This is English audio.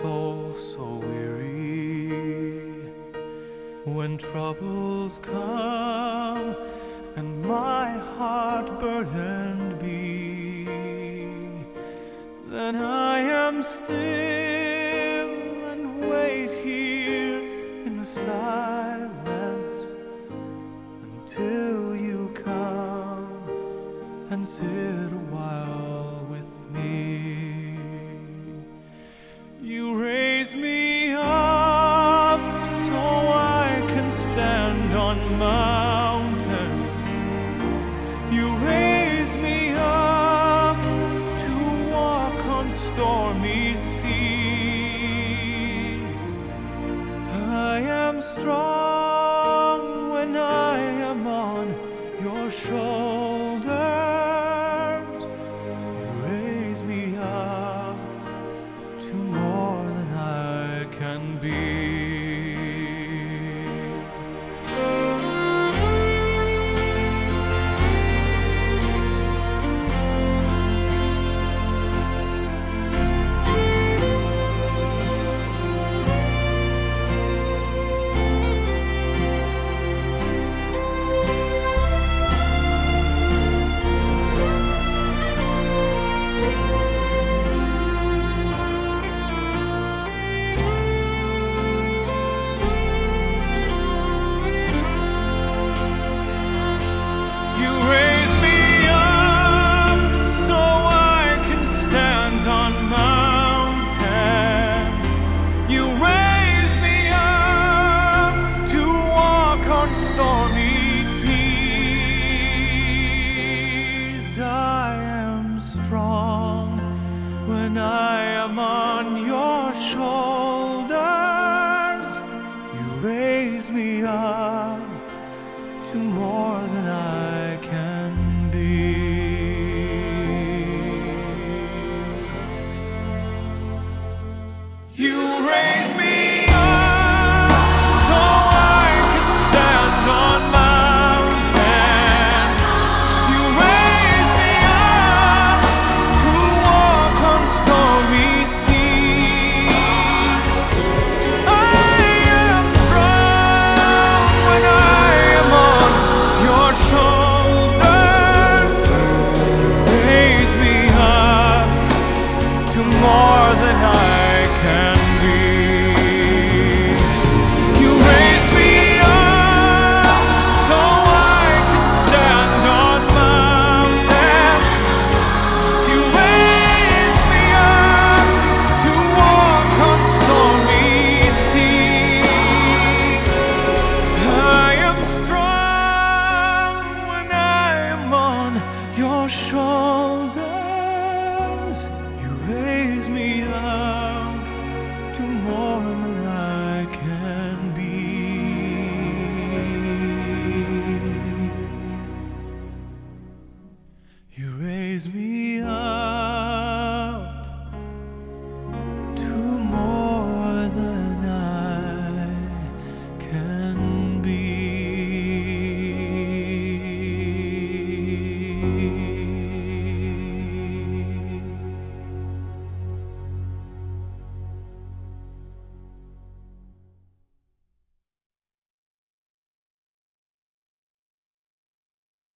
soul so weary when troubles come and my heart burdened be, then I am still and wait here in the silence until you come and sit a while with me. You raise me up so I can stand on mountains. You raise me up to walk on stormy seas. I am strong when I am on your shoulders. You raise me up to more than I can be. Stormy seas, I am strong when I am on your shoulders. You raise me up to more than I can be. You raise me more than I can be. You raise me up so I can stand on mountains. You raise me up to walk on stormy seas. I am strong when I am on your shoulders. You raise me up to more than I can be. You raise me up.